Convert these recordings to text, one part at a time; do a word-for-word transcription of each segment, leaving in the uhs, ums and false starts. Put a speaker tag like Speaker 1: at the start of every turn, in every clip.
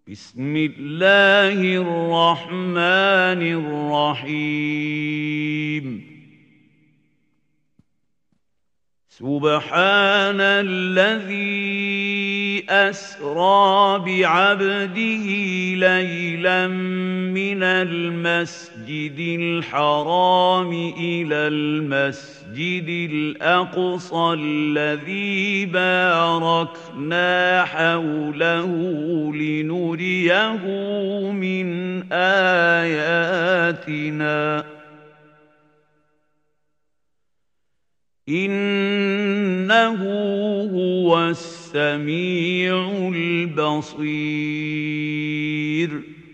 Speaker 1: بسم الله الرحمن الرحيم سبحان الذي أسرى بعبده ليلا من المسجد الحرام إلى المسجد الأقصى الذي باركنا حوله لنريه من آياتنا إنه هو السميع البصير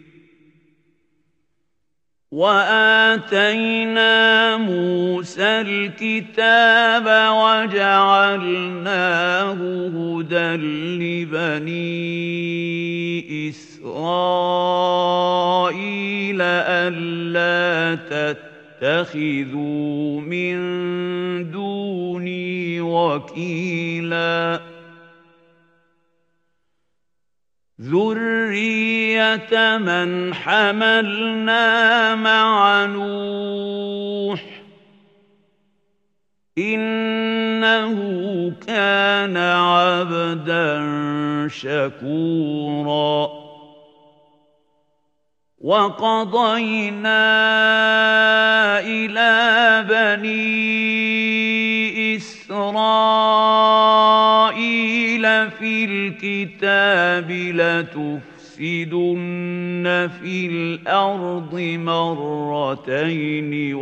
Speaker 1: وآتينا موسى الكتاب وجعلناه هدى لبني إسرائيل ألا تتقوا اتخذوا من دوني وكيلا ذرية من حملنا مع نوح إنه كان عبدا شكورا وقضينا إلى بني إسرائيل في الكتاب لتفسدن في الأرض مرتين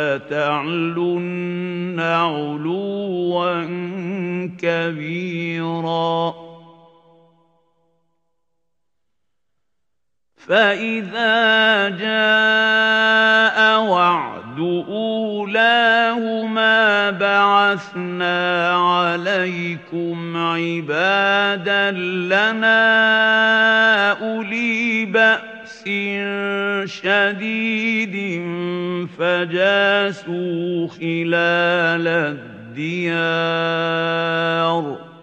Speaker 1: ولتعلن علوا كبيرا فإذا جاء وعد أولاهما بعثنا عليكم عبادا لنا أولي بأس شديد فجاسوا خلال الديار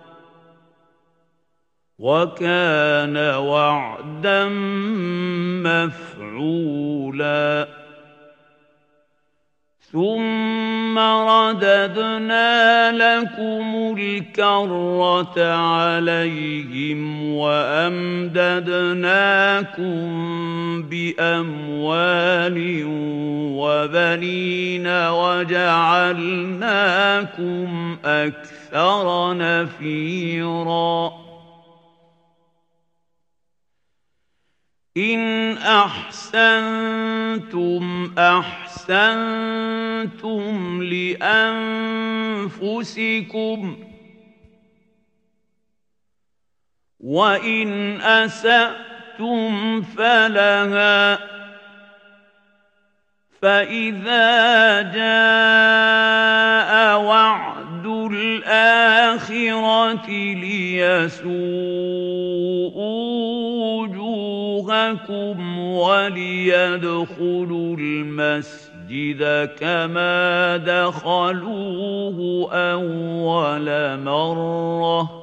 Speaker 1: وكان وعدا مفعولا ثم رددنا لكم الكرة عليهم وأمددناكم بأموال وبنين وجعلناكم أكثر نفيرا إن أحسنتم أحسنتم لأنفسكم وإن أسأتم فلها فإذا جاء وعد الآخرة ليسوءوا وجوهكم وليدخلوا المسجد كما دخلوه أول مرة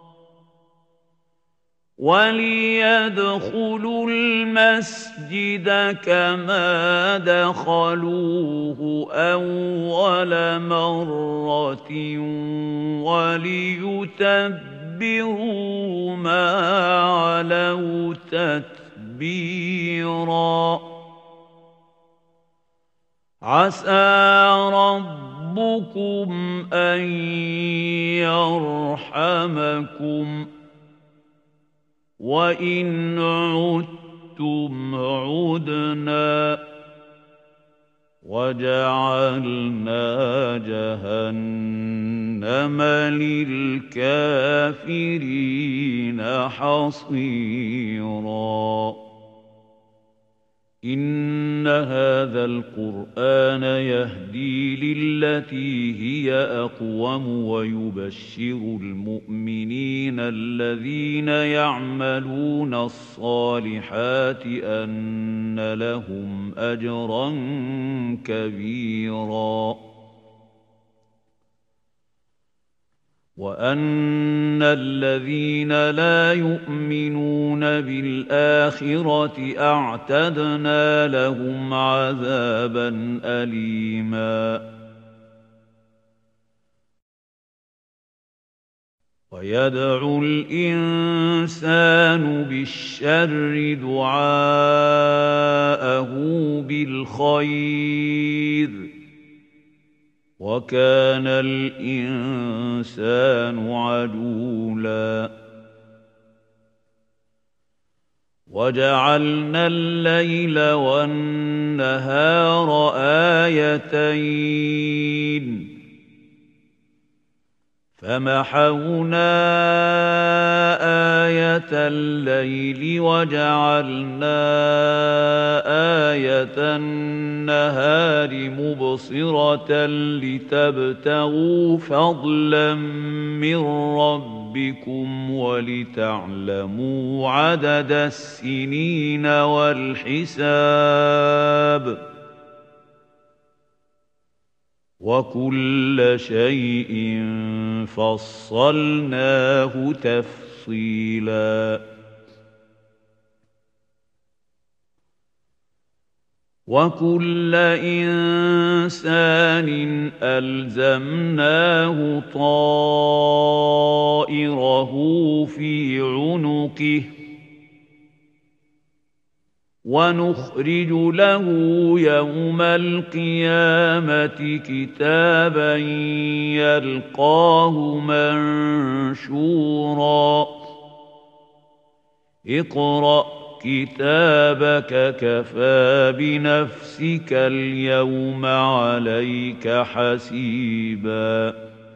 Speaker 1: وليدخلوا المسجد كما دخلوه أول مرة وليتبروا ما علوا تتبيرا عسى ربكم أن يرحمكم وإن عدتم عدنا وجعلنا جهنم للكافرين حصيرا إن هذا القرآن يهدي للتي هي أقوم ويبشر المؤمنين الذين يعملون الصالحات أن لهم أجرا كبيرا وَأَنَّ الَّذِينَ لَا يُؤْمِنُونَ بِالْآخِرَةِ أَعْتَدْنَا لَهُمْ عَذَابًا أَلِيمًا وَيَدْعُ الْإِنسَانُ بِالشَّرِّ دُعَاءَهُ بِالْخَيْرِ وَكَانَ الْإِنسَانُ عَجُولًا وَجَعَلْنَا اللَّيْلَ وَالنَّهَارَ آيَتَيْنِ فَمَحَوْنَا آيَةَ اللَّيْلِ وَجَعَلْنَا آيَةَ النَّهَارِ مُبْصِرَةً لِتَبْتَغُوا فَضْلًا مِّن رَّبِّكُمْ وَلِتَعْلَمُوا عَدَدَ السِّنِينَ وَالْحِسَابَ وَكُلَّ شَيْءٍ فَصَّلْنَاهُ تَفْصِيلًا وَكُلَّ إِنسَانٍ أَلْزَمْنَاهُ طَائِرَهُ فِي عُنُقِهِ وَنُخْرِجُ لَهُ يَوْمَ الْقِيَامَةِ كِتَابًا يَلْقَاهُ مَنشُورًا اقْرَأْ كِتَابَكَ كَفَىٰ بِنَفْسِكَ الْيَوْمَ عَلَيْكَ حَسِيبًا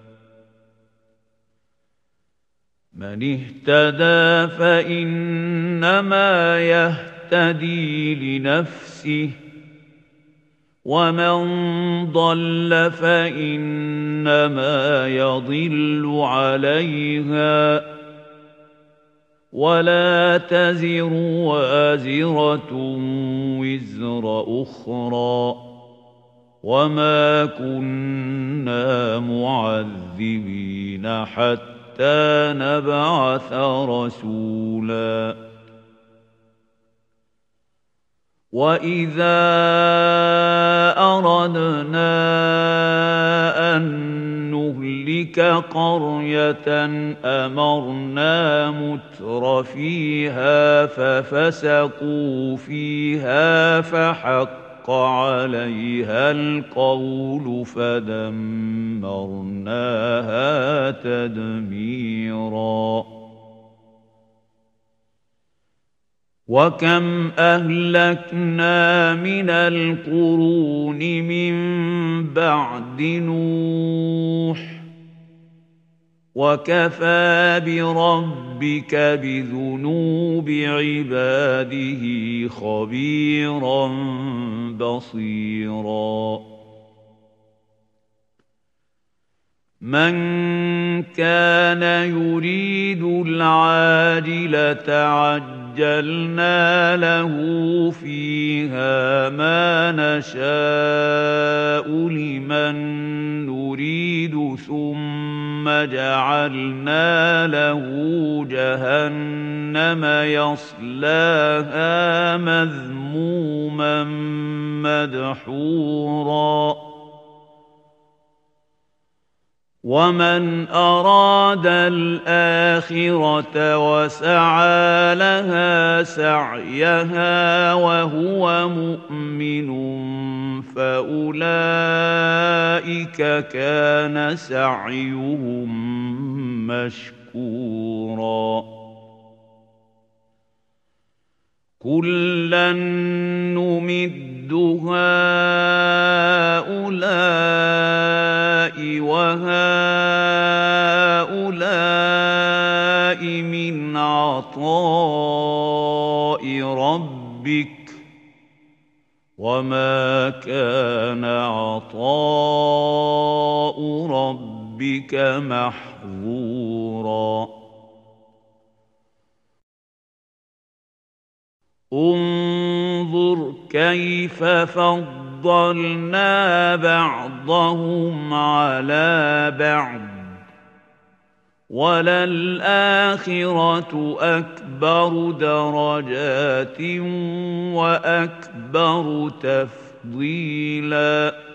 Speaker 1: مَنِ اهْتَدَىٰ فَإِنَّمَا يَهْتَدِي يهتدي لنفسه ومن ضل فإنما يضل عليها ولا تزر وازرة وزر أخرى وما كنا معذبين حتى نبعث رسولا وَإِذَا أَرَدْنَا أَن نُّهْلِكَ قَرْيَةً أَمَرْنَا مُتْرَفِيهَا فَفَسَقُوا فِيهَا فَحَقَّ عَلَيْهَا الْقَوْلُ فَدَمَّرْنَاهَا تَدْمِيرًا وَكَمْ أَهْلَكْنَا مِنَ الْقُرُونِ مِن بَعْدِ نُوحٍ وَكَفَىٰ بِرَبِّكَ بِذُنُوبِ عِبَادِهِ خَبِيرًا بَصِيرًا مَنْ كَانَ يُرِيدُ الْعَاجِلَةَ عَجَّلْنَا لَهُ فِيهَا مَا نَشَاءُ لِمَن نُّرِيدُ ثُمَّ جَعَلْنَا لَهُ جَهَنَّمَ يَصْلَاهَا مَذْمُومًا مَّدْحُورًا وَمَنْ أَرَادَ الْآخِرَةَ وَسَعَىٰ لَهَا سَعْيَهَا وَهُوَ مُؤْمِنٌ فَأُولَٰئِكَ كَانَ سَعْيُهُم مَّشْكُورًا كُلًّا نُّمِدُّ هَٰؤُلَاءِ وَهَٰؤُلَاءِ مِنْ عَطَاءِ رَبِّكَ وَمَا كَانَ عَطَاءُ رَبِّكَ مَحْظُورًا انظُرْ كَيْفَ فَضَّلْنَا بَعْضَهُمْ عَلَىٰ بَعْضٍ وَلَلْآخِرَةُ أَكْبَرُ دَرَجَاتٍ وَأَكْبَرُ تَفْضِيلًا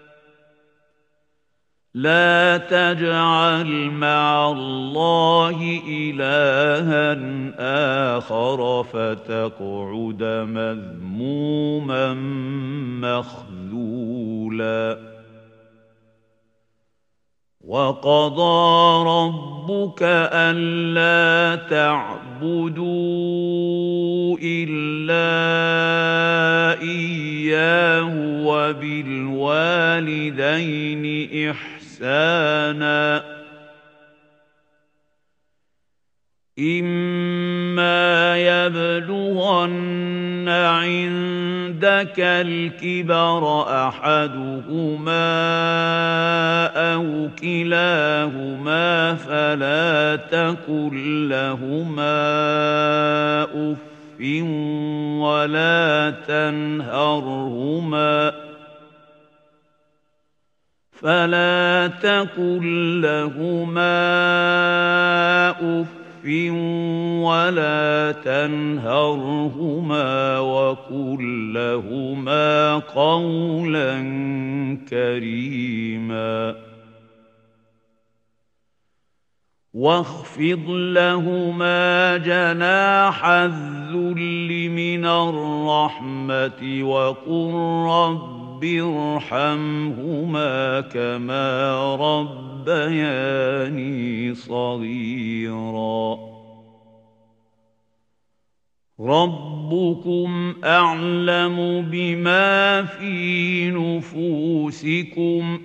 Speaker 1: لَا تَجْعَلْ مَعَ اللَّهِ إِلَٰهًا آخَرَ فَتَقْعُدَ مَذْمُومًا مَّخْذُولًا وَقَضَىٰ رَبُّكَ أَلَّا تَعْبُدُوا إِلَّا إِيَّاهُ وَبِالْوَالِدَيْنِ إِحْسَانًا إِمَّا يَبْلُغَنَّ عِندَكَ الْكِبَرَ أَحَدُهُمَا أَوْ كِلَاهُمَا فَلَا تَقُل لَّهُمَا أُفٍّ وَلَا تَنْهَرْهُمَا فَلَا تَقُل لَّهُمَا أُفٍّ وَلَا تَنْهَرْهُمَا وَقُل لَّهُمَا قَوْلًا كَرِيمًا وَاخْفِضْ لَهُمَا جَنَاحَ الذُّلِّ مِنَ الرَّحْمَةِ وَقُل رَّبِّ ارْحَمْهُمَا كَمَا رَبَّيَانِي صَغِيرًا رَّبُّكُمْ أَعْلَمُ بِمَا فِي نُفُوسِكُمْ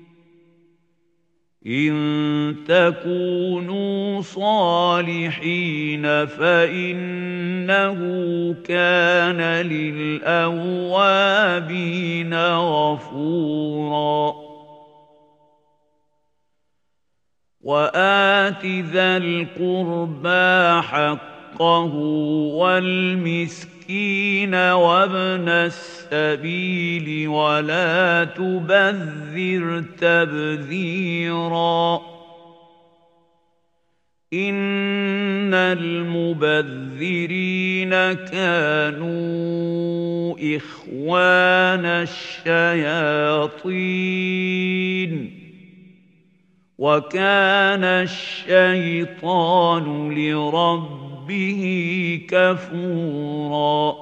Speaker 1: إِن تَكُونُوا صَالِحِينَ فَإِنَّهُ كَانَ لِلْأَوَّابِينَ غَفُورًا وَآتِ ذَا الْقُرْبَىٰ حَقَّهُ وَالْمِسْكِينَ وَابْنَ السَّبِيلِ وَلَا تُبَذِّرْ تَبْذِيرًا إِنَّ الْمُبَذِّرِينَ كَانُوا إِخْوَانَ الشَّيَاطِينِ وَكَانَ الشَّيْطَانُ لِرَبِّهِ كَفُورًا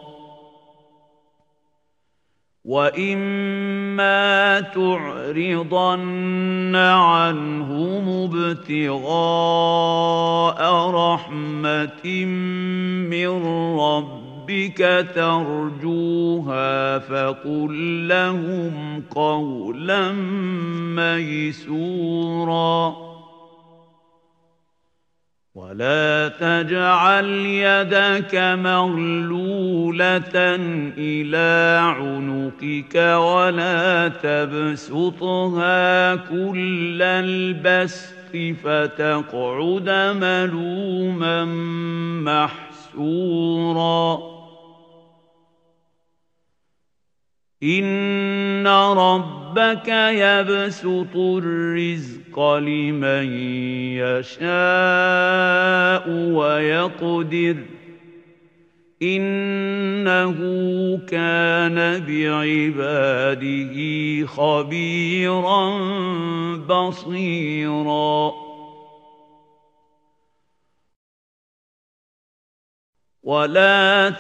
Speaker 1: وَإِمَّا تُعْرِضَنَّ عَنْهُمُ ابْتِغَاءَ رَحْمَةٍ مِّن رَّبِّكَ تَرْجُوهَا فَقُل لَّهُمْ قَوْلًا مَّيْسُورًا وَلَا تَجْعَلْ يَدَكَ مَغْلُولَةً إِلَىٰ عُنُقِكَ وَلَا تَبْسُطْهَا كُلَّ الْبَسْطِ فَتَقْعُدَ مَلُومًا مَّحْسُورًا إِنَّ رَبَّكَ يَبْسُطُ الرِّزْقَ لِمَن يَشَاءُ وَيَقْدِرُ إِنَّهُ كَانَ بِعِبَادِهِ خَبِيرًا بَصِيرًا وَلَا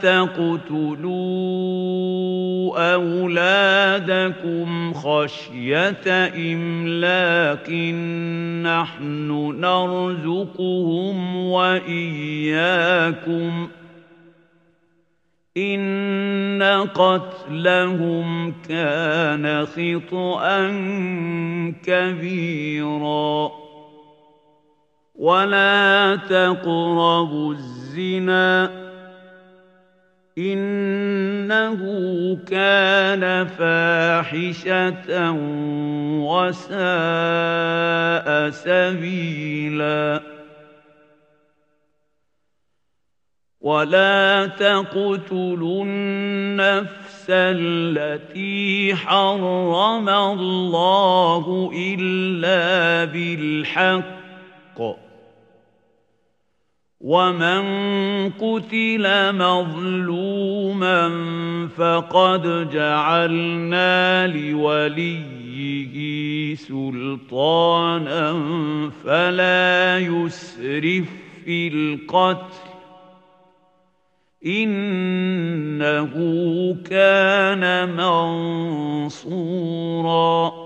Speaker 1: تَقْتُلُوا أَوْلَادَكُمْ خَشْيَةَ إِمْلَاقٍ نَّحْنُ نَرْزُقُهُمْ وَإِيَّاكُمْ ۚ إِنَّ قَتْلَهُمْ كَانَ خِطْئًا كَبِيرًا وَلَا تَقْرَبُوا الزِّنَا إِنَّهُ كَانَ فَاحِشَةً وَسَاءَ سَبِيلًا وَلَا تَقْتُلُوا النَّفْسَ الَّتِي حَرَّمَ اللَّهُ إِلَّا بِالْحَقِّ ومن قتل مظلوما فقد جعلنا لوليه سلطانا فلا يسرف في القتل إنه كان منصورا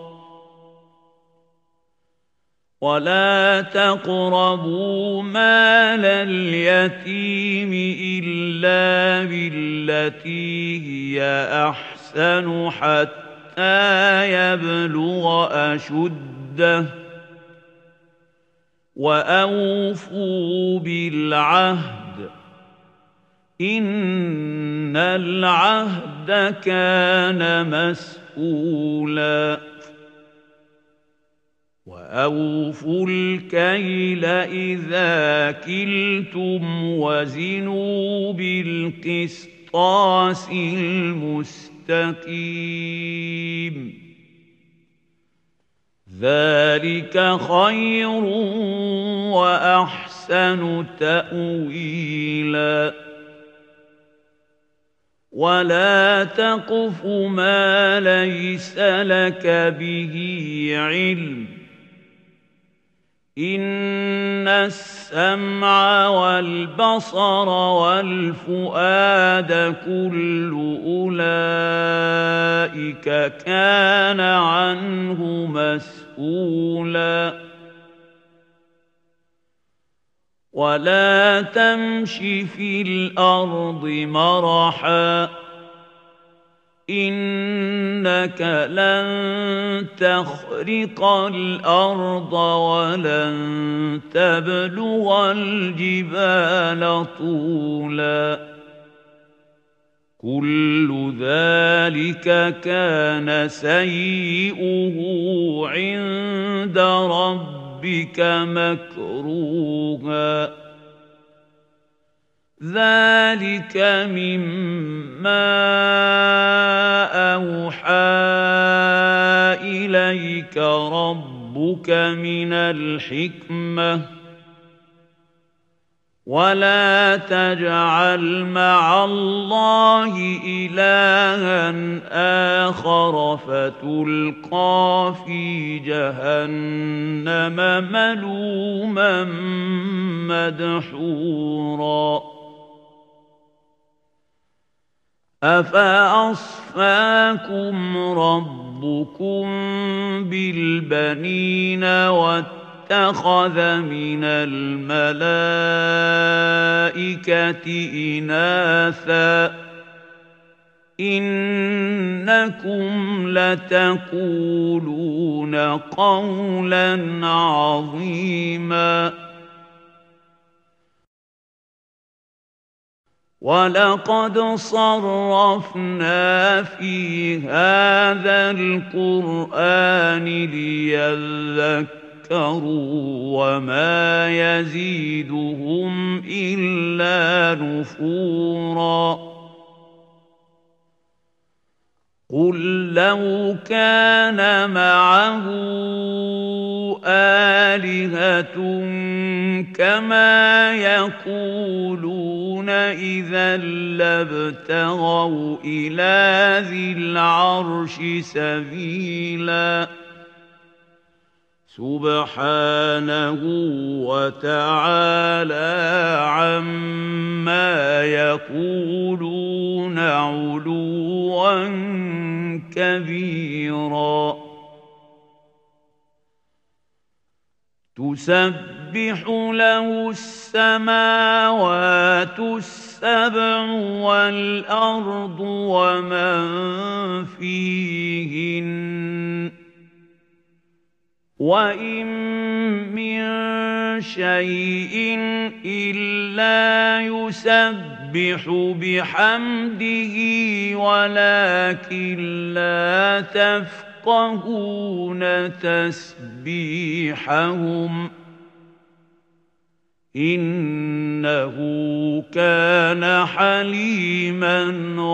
Speaker 1: ولا تقربوا مال اليتيم إلا بالتي هي أحسن حتى يبلغ أشده وأوفوا بالعهد إن العهد كان مسؤولا وأوفوا الكيل إذا كلتم وزنوا بالقسطاس المستقيم ذلك خير وأحسن تأويلا ولا تقف ما ليس لك به علم إن السمع والبصر والفؤاد كل أولئك كان عنه مسؤولا ولا تمش في الأرض مرحا إنك لن تخرق الأرض ولن تبلغ الجبال طولا كل ذلك كان سيئه عند ربك مكروها ذلك مما أوحى إليك ربك من الحكمة ولا تجعل مع الله إلها آخر فتلقى في جهنم ملوما مدحورا أفأصفاكم ربكم بالبنين واتخذ من الملائكة إناثا إنكم لتقولون قولا عظيما ولقد صرفنا في هذا القرآن ليذكروا وما يزيدهم إلا نفورا قل لو كان معه آلهة كما يقولون إذا لابتغوا إلى ذي العرش سبيلا سبحانه وتعالى عما يقولون علوا كبيرا تسبح له السماوات السبع والأرض ومن فيهن وإن من شيء إلا يسبح بحمده ولكن لا تفقهون تسبيحهم إنه كان حليما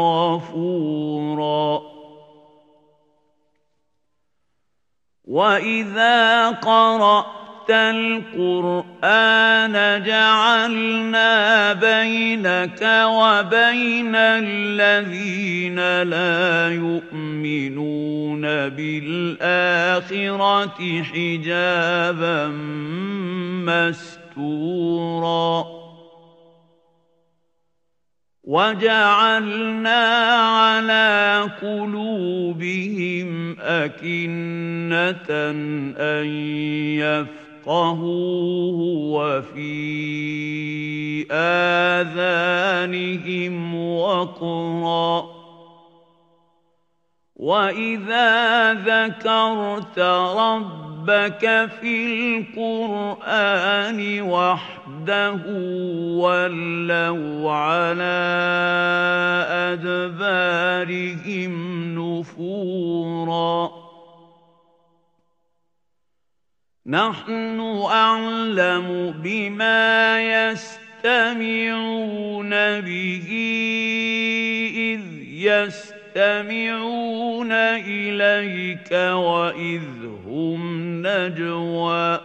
Speaker 1: غفورا وإذا قرأت القرآن جعلنا بينك وبين الذين لا يؤمنون بالآخرة حجابا مستورا وجعلنا على قلوبهم أكنة أن يفقهوه وفي آذانهم وقرا وإذا ذكرت ربك في القرآن وحده ولوا على أدبارهم نفورا نحن أعلم بما يستمعون به إذ يستمعون يستمعون إليك وإذ هم نجوى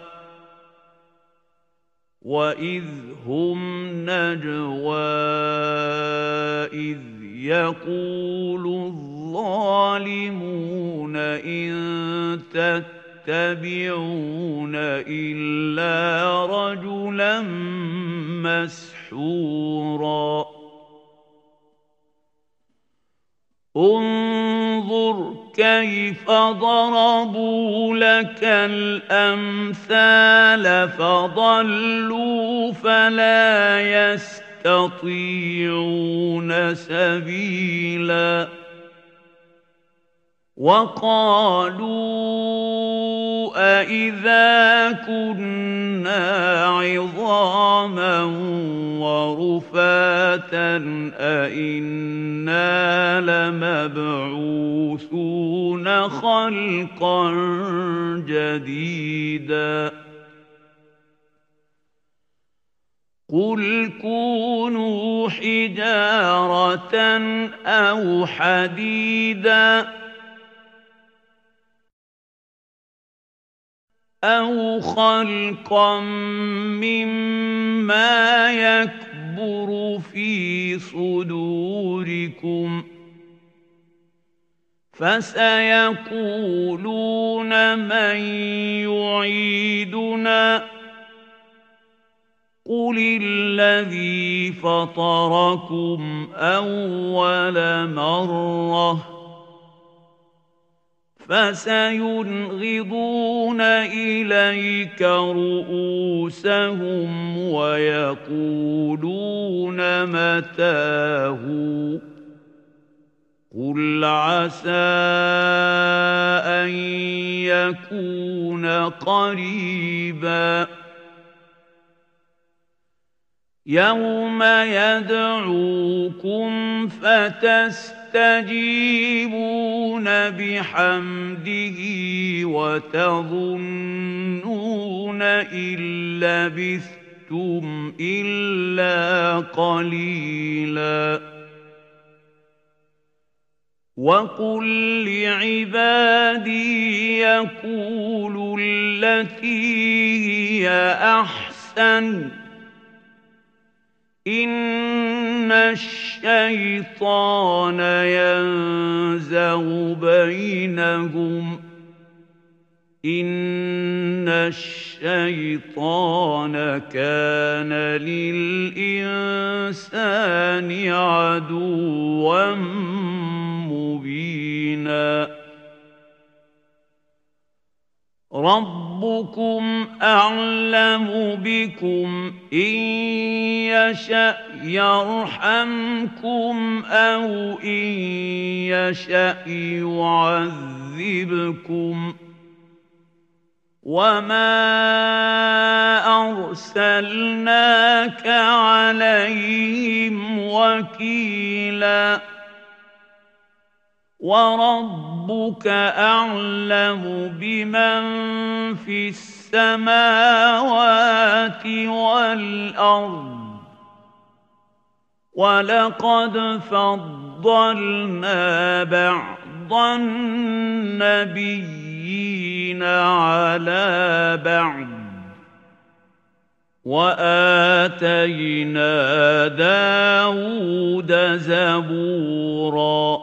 Speaker 1: وإذ هم نجوى إذ يقول الظالمون إن تتبعون إلا رجلا مسحورا انظر كيف ضربوا لك الأمثال فضلوا فلا يستطيعون سبيلا وقالوا أإذا كنا عظاما ورفاتا أإنا لمبعوثون خلقا جديدا قل كونوا حجارة أو حديدا أو خلقا مما يكبر في صدوركم فسيقولون من يعيدنا قل الذي فطركم أول مرة فسينغضون إليك رؤوسهم ويقولون متاه قل عسى أن يكون قريبا يوم يدعوكم فتستجيبون بحمده وتظنون إن لبثتم إلا قليلا وقل لعبادي يقولوا التي هي أحسن إن الشيطان ينزغ بينهم إن الشيطان كان للإنسان عدوا مبينا ربكم أعلم بكم إن يشأ يرحمكم أو إن يشأ يعذبكم وما أرسلناك عليهم وكيلا وربك أعلم بمن في السماوات والأرض ولقد فضلنا بعض النبيين على بعض وآتينا داود زبورا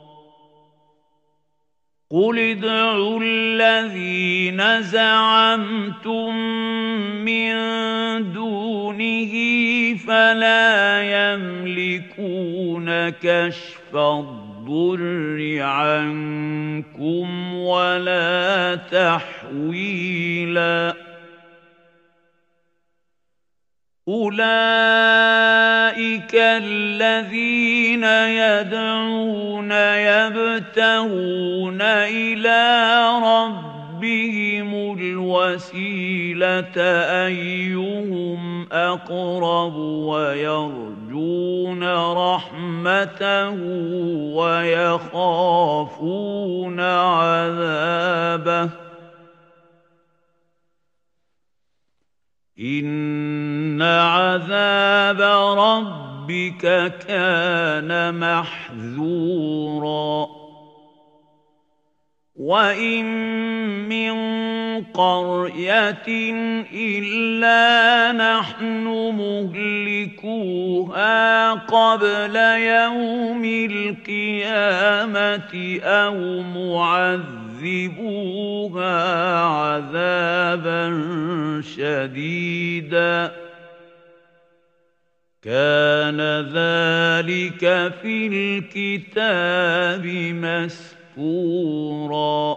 Speaker 1: قل ادعوا الذين زعمتم من دونه فلا يملكون كشف الضر عنكم ولا تحويلا أولئك الذين يدعون يبتغون إلى ربهم الوسيلة أيهم أقرب ويرجون رحمته ويخافون عذابه إن عذاب ربك كان محذورا وإن من قرية إلا نحن مهلكوها قبل يوم القيامة أو معذبوها عذابا شديدا كان ذلك في الكتاب مسطورا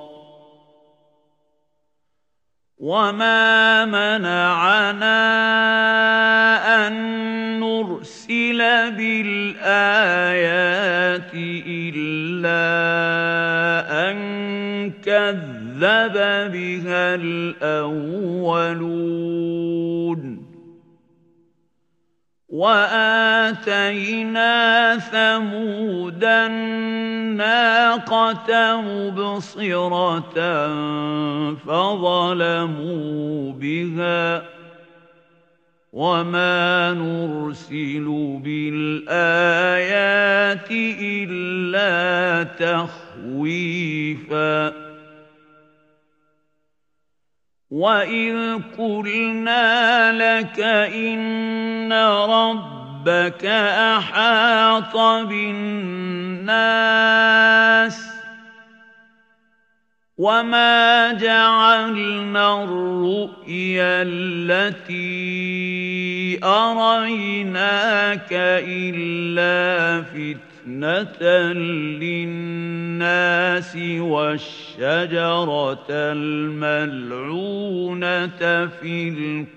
Speaker 1: وما منعنا أن نرسل بالآيات إلا أن كذب بها الأولون وآتينا ثمود الناقة مبصرة فظلموا بها وما نرسل بالآيات إلا تخويفا وَإِذْ قُلْنَا لَكَ إِنَّ رَبَّكَ أَحَاطَ بِالنَّاسِ وَمَا جَعَلْنَا الرُّؤْيَا الَّتِي أَرَيْنَاكَ إِلَّا فِتْنَةً لِلنَّاسِ وَالشَّجَرَةَ الْمَلْعُونَةَ فِي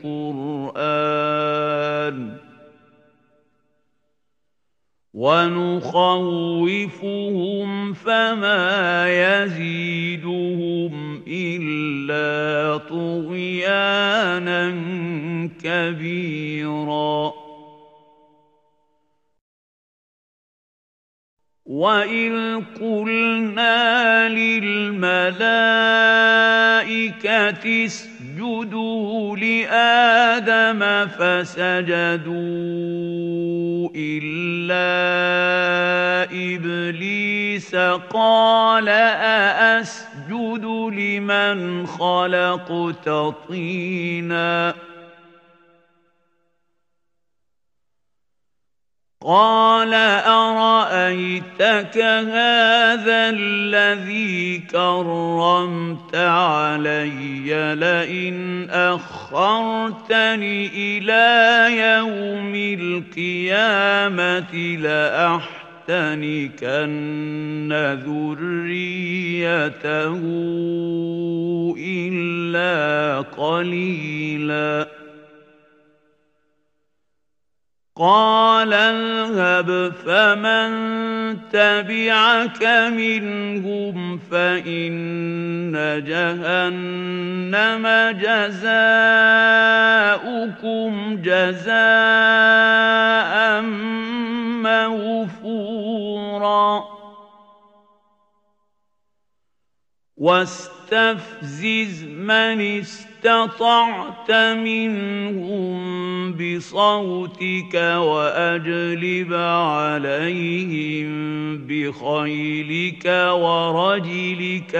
Speaker 1: الْقُرْآنِ وَنُخَوِّفُهُمْ فَمَا يَزِيدُهُمْ إِلَّا طُغْيَانًا كَبِيرًا وَإِذْ قُلْنَا لِلْمَلَائِكَةِ اسْجُدُوا لِآدَمَ فَسَجَدُوا إِلَّا إِبْلِيسَ قَالَ أَأَسْجُدُ لِمَنْ خَلَقْتَ طِينًا قَالَ أَرَأَيْتَكَ هَذَا الَّذِي كَرَّمْتَ عَلَيَّ لَئِنْ أَخَّرْتَنِ إِلَى يَوْمِ الْقِيَامَةِ لَأَحْتَنِكَنَّ ذُرِّيَّتَهُ إِلَّا قَلِيلًا قَالَ اذْهَبْ فَمَن تَبِعَكَ مِنْهُمْ فَإِنَّ جَهَنَّمَ جَزَاؤُكُمْ جَزَاءً مَّوْفُورًا وَاسْتَفْزِزْ مَنِ اسْتَطَعْتَ مِنْهُم بِصَوْتِكَ وَأَجْلِبْ عَلَيْهِم بخيلك ورجلك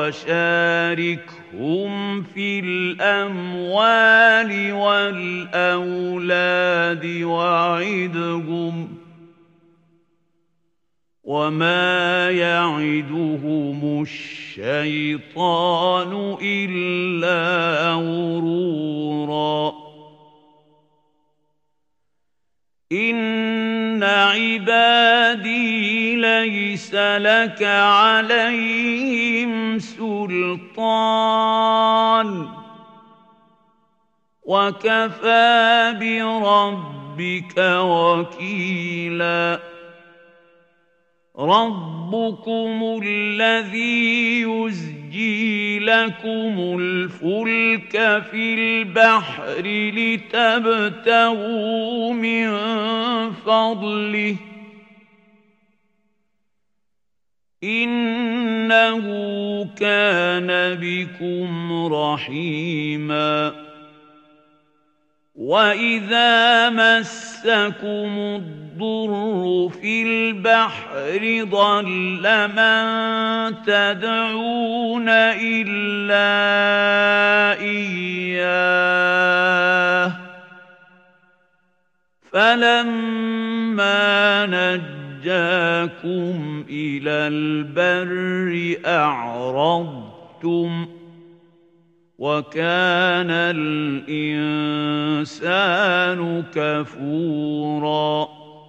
Speaker 1: وشاركهم في الأموال والأولاد وعدهم وما يعدهم الشيطان إلا غرورا إن عبادي ليس لك عليهم سلطان وكفى بربك وكيلا ربكم الذي يزجي لكم الفلك في البحر لتبتغوا من فضله إنه كان بكم رحيما وإذا مسكم الضر في البحر ضل من تدعون إلا إياه فلما نجاكم إلى البر أعرضتم وكان الإنسان كفورا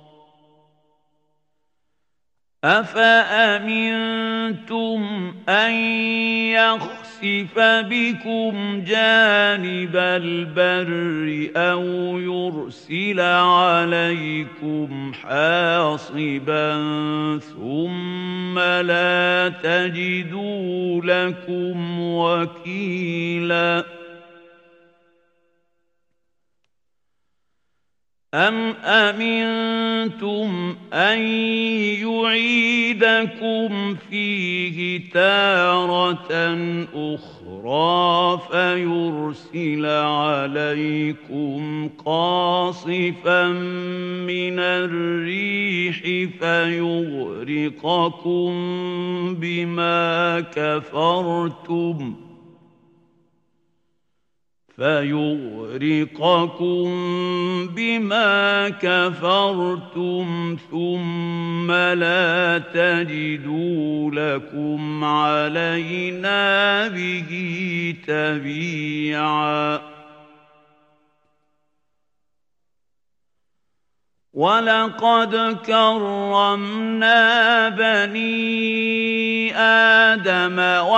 Speaker 1: أفأمنتم أن يخسف بكم جانب البر أو يرسل عليكم حاصبا ثم لا تجدوا لكم وكيلا أم أمنتم أن يعيدكم فيه تارة أخرى فيرسل عليكم قاصفا من الريح فيغرقكم بما كفرتم فيغرقكم بما كفرتم ثم لا تجدوا لكم علينا به تبيعا ولقد كرمنا بني آدم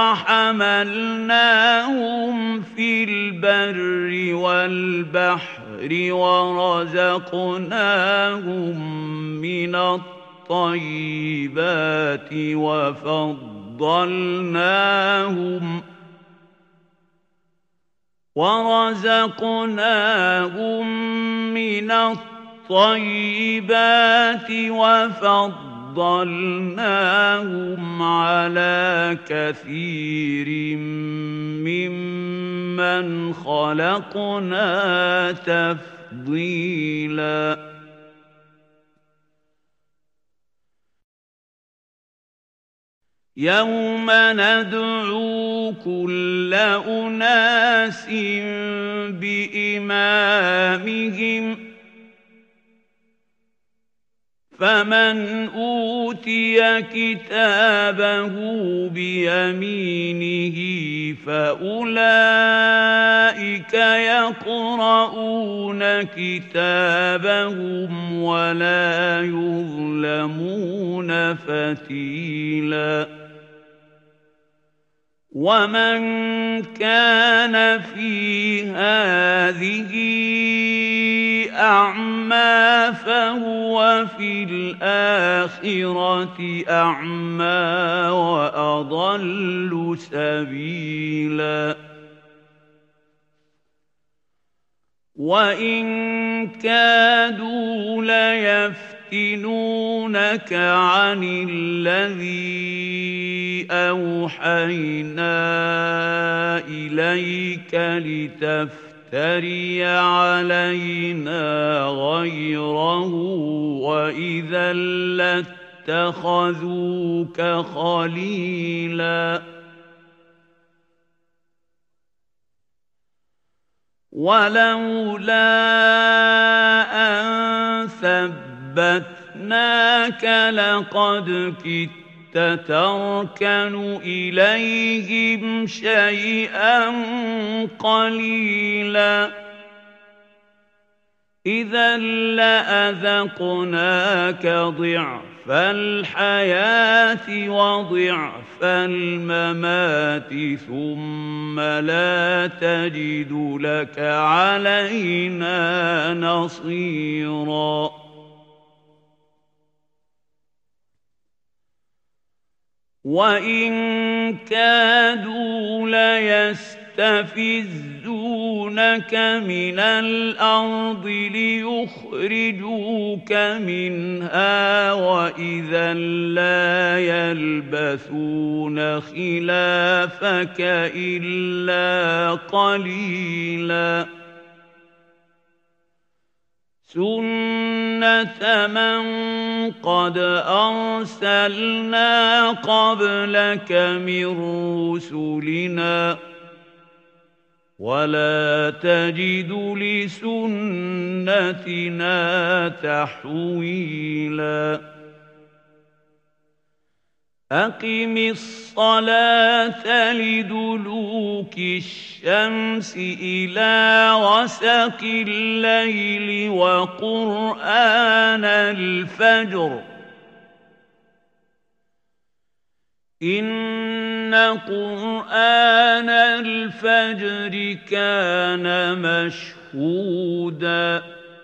Speaker 1: وحملناهم في البر والبحر ورزقناهم من الطيبات وفضلناهم ورزقناهم من الطيبات الطيبات وفضلناهم على كثير ممن خلقنا تفضيلا يوم ندعو كل أناس بإمامهم فمن أوتي كتابه بيمينه فأولئك يقرؤون كتابهم ولا يظلمون فتيلا ومن كان في هذه أعمى فهو في الآخرة أعمى وأضل سبيلا وإن كادوا ليفتنونك عن الذي أوحينا إليك لتفتن تري علينا غيره وإذا اتخذوك خليلا ولولا أن ثبتناك لقد كدت تركن إليهم شيئا قليلا إذا لأذقناك ضعف الحياة وضعف الممات ثم لا تجد لك علينا نصيرا وإن كادوا ليستفزونك من الأرض ليخرجوك منها وإذا لا يلبثون خلافك إلا قليلا سنة من قد أرسلنا قبلك من رسلنا ولا تجد لسنتنا تحويلا أقم الصلاة لدلوك الشمس إلى غسق الليل وقرآن الفجر إن قرآن الفجر كان مشهودا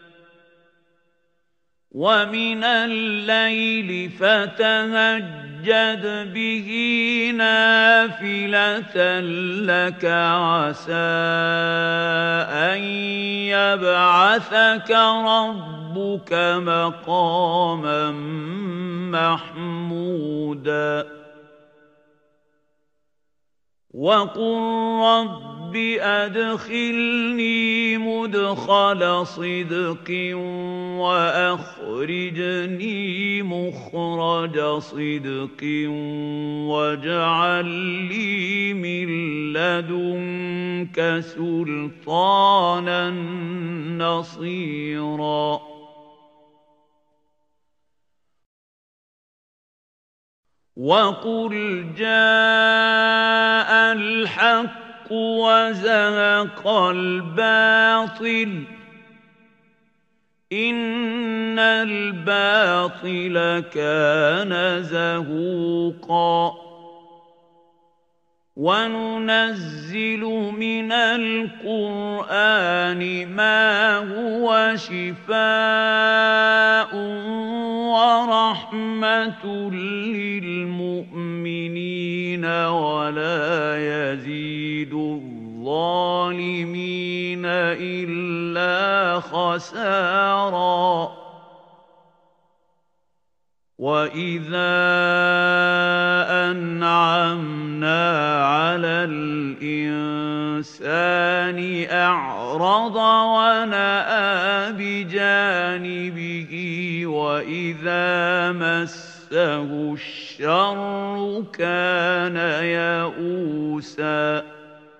Speaker 1: ومن الليل فتهجد به نافلة لك عسى أن يبعثك ربك مقاما محمودا وقل رب أدخلني مدخل صدق وأخرجني مخرج صدق واجعل لي من لدنك سلطانا نصيرا وقل جاء الحق وزهق الباطل إن الباطل كان زهوقا وننزل من القرآن ما هو شفاء ورحمة للمؤمنين ولا يزيد الظالمين إلا خسارا وإذا أنعمنا على الإنسان أعرض ونأى بجانبه وإذا مسه الشر كان يئوسا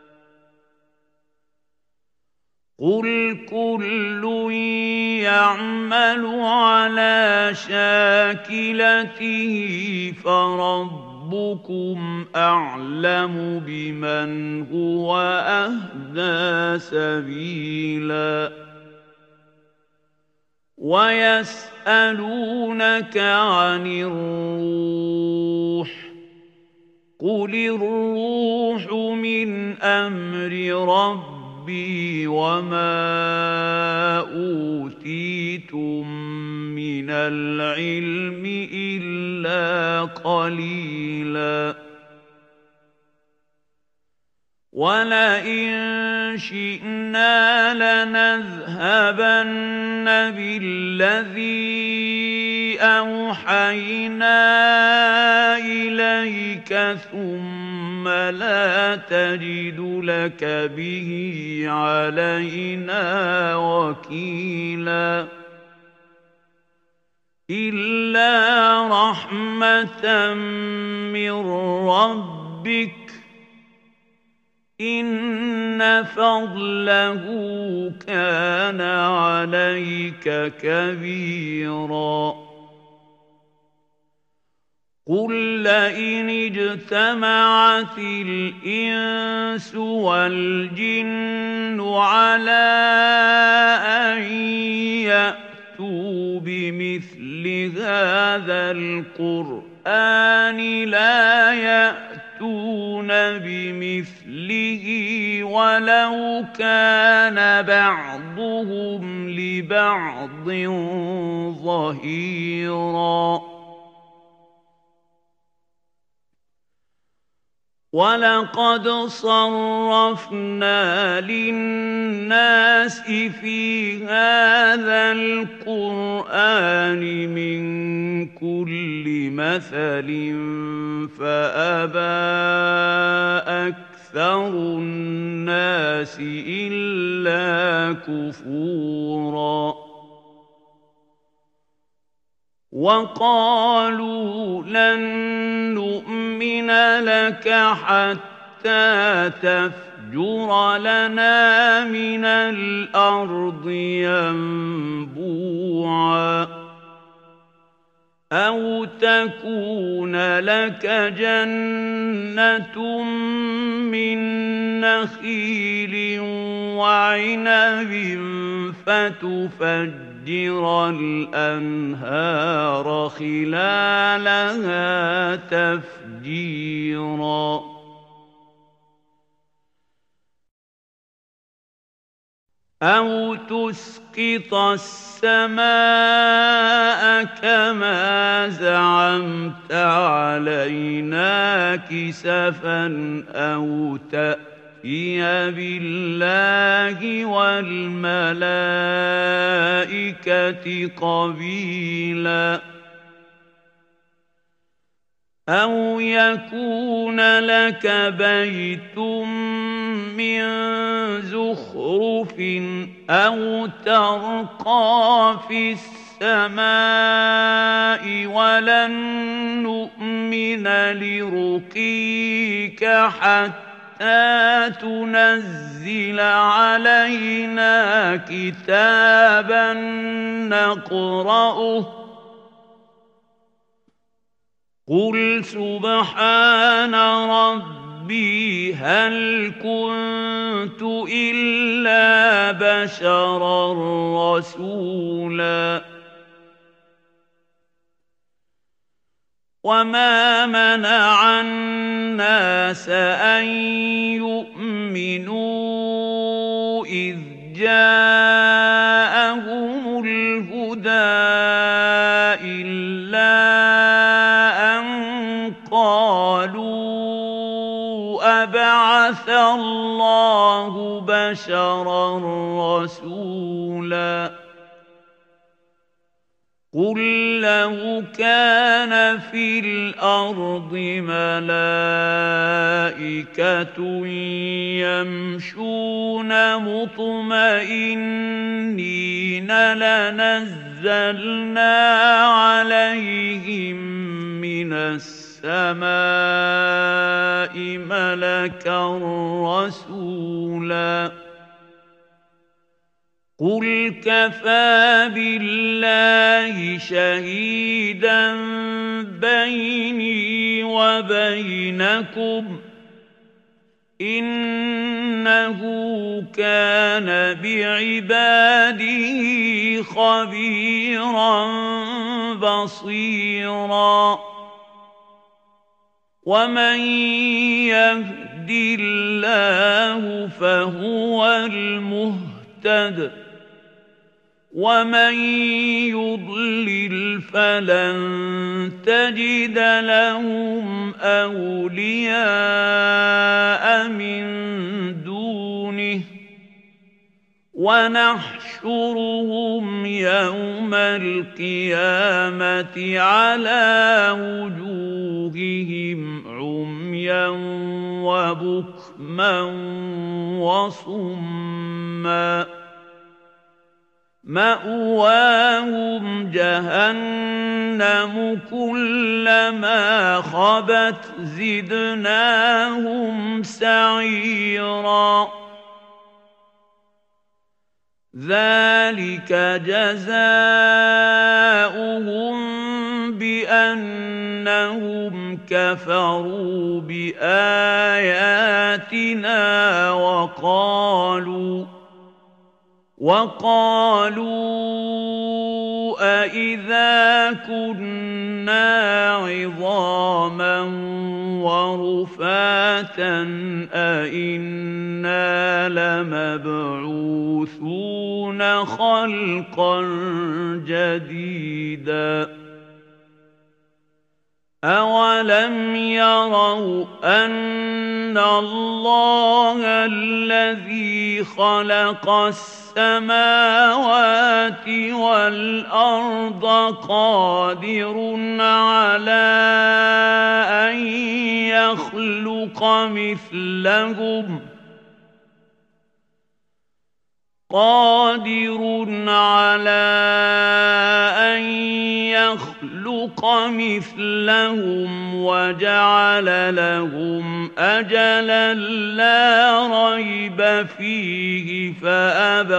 Speaker 1: قل كل يعمل على شاكلته فربكم أعلم بمن هو أهدى سبيلا ويسألونك عن الروح قل الروح من أمر ربي ربي وما أوتيتم من العلم إلا قليلا ولئن شئنا لنذهبن بالذي أوحينا إليك ثم لا تجد لك به علينا وكيلا إلا رحمة من ربك إن فضله كان عليك كبيرا قل لئن اجتمعت الإنس والجن على أن يأتوا بمثل هذا القرآن لا يأتون بمثله ولو كان بعضهم لبعض ظهيرا وَلَقَدْ صَرَّفْنَا لِلنَّاسِ فِي هَذَا الْقُرْآنِ مِنْ كُلِّ مَثَلٍ فَأَبَى أَكْثَرُ النَّاسِ إِلَّا كُفُورًا وَقَالُوا لَن نُّؤْمِنَ لَكَ حَتَّىٰ تَفْجُرَ لَنَا مِنَ الْأَرْضِ يَنبُوعًا أَوْ تَكُونَ لَكَ جَنَّةٌ مِّن نَّخِيلٍ وَعِنَبٍ فَتُفَجِّرَ الْأَنْهَارَ خِلَالَهَا تَفْجِيرًا أَوْ تُسْقِطَ السَّمَاءَ كَمَا زَعَمْتَ عَلَيْنَا كِسَفًا أَوْ تَأْتِيَ بِاللَّهِ وَالْمَلَائِكَةِ قَبِيلًا أَوْ يَكُونَ لَكَ بَيْتٌ مِّن زُخْرُفٍ أَوْ تَرْقَىٰ فِي السَّمَاءِ وَلَن نُّؤْمِنَ لِرُقِيِّكَ حَتَّىٰ تُنَزِّلَ عَلَيْنَا كِتَابًا نَّقْرَؤُهُ قُلْ سُبْحَانَ رَبِّي هَلْ كُنتُ إِلَّا بَشَرًا رَّسُولًا وَمَا مَنَعَ النَّاسَ أَن يُؤْمِنُوا إِذْ جَاءَهُمُ الْهُدَىٰ إِلَّا أَن قَالُوا أَبَعَثَ اللَّهُ بَشَرًا رَّسُولًا قُل لَّوْ كَانَ فِي الْأَرْضِ مَلَائِكَةٌ يَمْشُونَ مُطْمَئِنِّينَ لَنَزَّلْنَا عَلَيْهِم مِّنَ السَّمَاءِ مَلَكًا رَّسُولًا قُلْ كَفَىٰ بِاللَّهِ شَهِيدًا بَيْنِي وَبَيْنَكُمْ ۚ إِنَّهُ كَانَ بِعِبَادِهِ خَبِيرًا بَصِيرًا وَمَن يَهْدِ اللَّهُ فَهُوَ الْمُهْتَدِ وَمَن يُضْلِلْ فَلَن تَجِدَ لَهُمْ أَوْلِيَاءَ مِن دُونِهِ وَنَحْشُرُهُمْ يَوْمَ الْقِيَامَةِ عَلَىٰ وُجُوهِهِمْ عُمْيًا وَبُكْمًا وَصُمًّا مأواهم جهنم كلما خبت زدناهم سعيرا ذلك جزاؤهم بأنهم كفروا بآياتنا وقالوا وقالوا أإذا كنا عظاما ورفاتا أإنا لمبعوثون خلقا جديدا أولم يروا أن الله الذي خلق السماوات والأرض قادر على أن يخلق مثلهم قادر على أن يخلق مثلهم وجعل لهم أجلا لا ريب فيه فأبى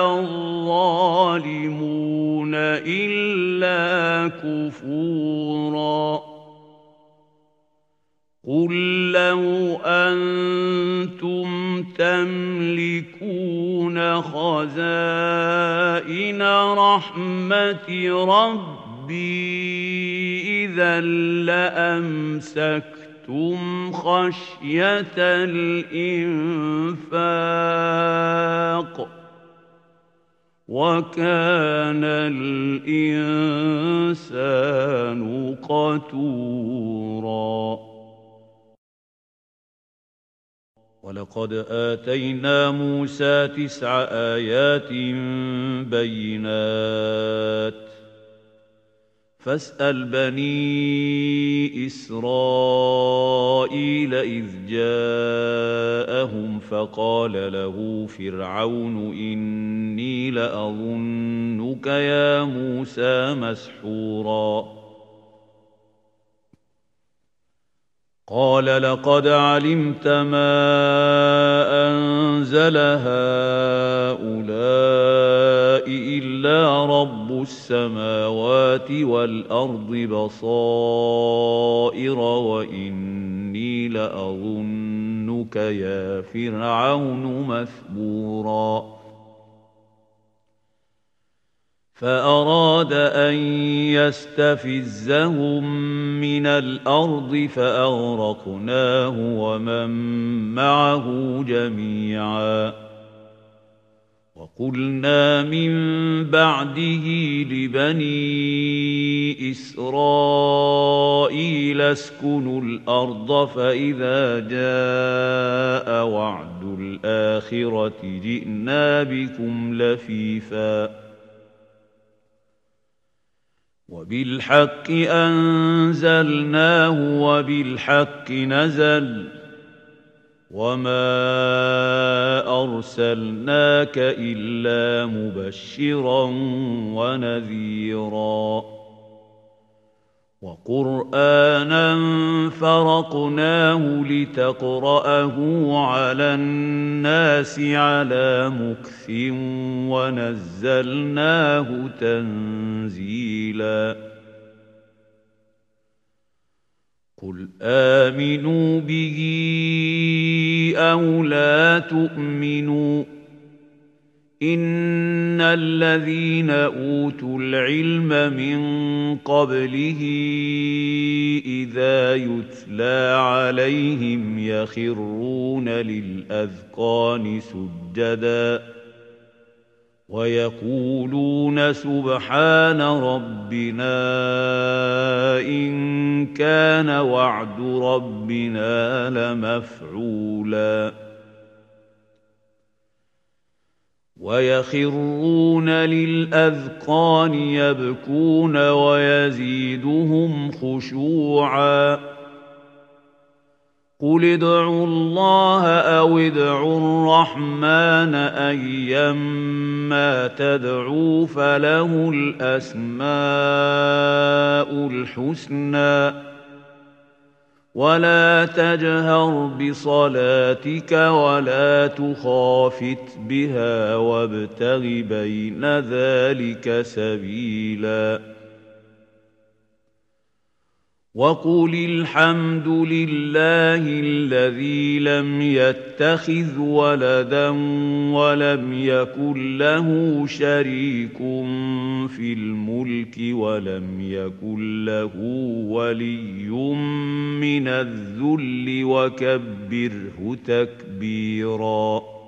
Speaker 1: الظالمون إلا كفورا قل لو أنتم تملكون خزائن رحمة ربي إذا لأمسكتم خشية الإنفاق وكان الإنسان قتوراً ولقد آتينا موسى تسع آيات بينات فاسأل بني إسرائيل إذ جاءهم فقال له فرعون إني لأظنك يا موسى مسحورا قال لقد علمت ما أنزل هؤلاء إلا رب السماوات والأرض بصائر وإني لأظنك يا فرعون مثبورا فأراد أن يستفزهم من الأرض فأغرقناه ومن معه جميعا وقلنا من بعده لبني إسرائيل اسكنوا الأرض فإذا جاء وعد الآخرة جئنا بكم لفيفا وبالحق أنزلناه وبالحق نزل وما أرسلناك إلا مبشرا ونذيرا وقرآنا فرقناه لتقرأه على الناس على مكث ونزلناه تنزيلا قل آمنوا به أو لا تؤمنوا إن الذين أوتوا العلم من قبله إذا يتلى عليهم يخرون للأذقان سجدا ويقولون سبحان ربنا إن كان وعد ربنا لمفعولا ويخرون للأذقان يبكون ويزيدهم خشوعا قل ادعوا الله أو ادعوا الرحمن أيما تدعوا فله الأسماء الحسنى ولا تجهر بصلاتك ولا تخافت بها وابتغ بين ذلك سبيلا وقل الحمد لله الذي لم يتخذ ولدا ولم يكن له شريك في الملك ولم يكن له ولي من الذل وكبره تكبيرا.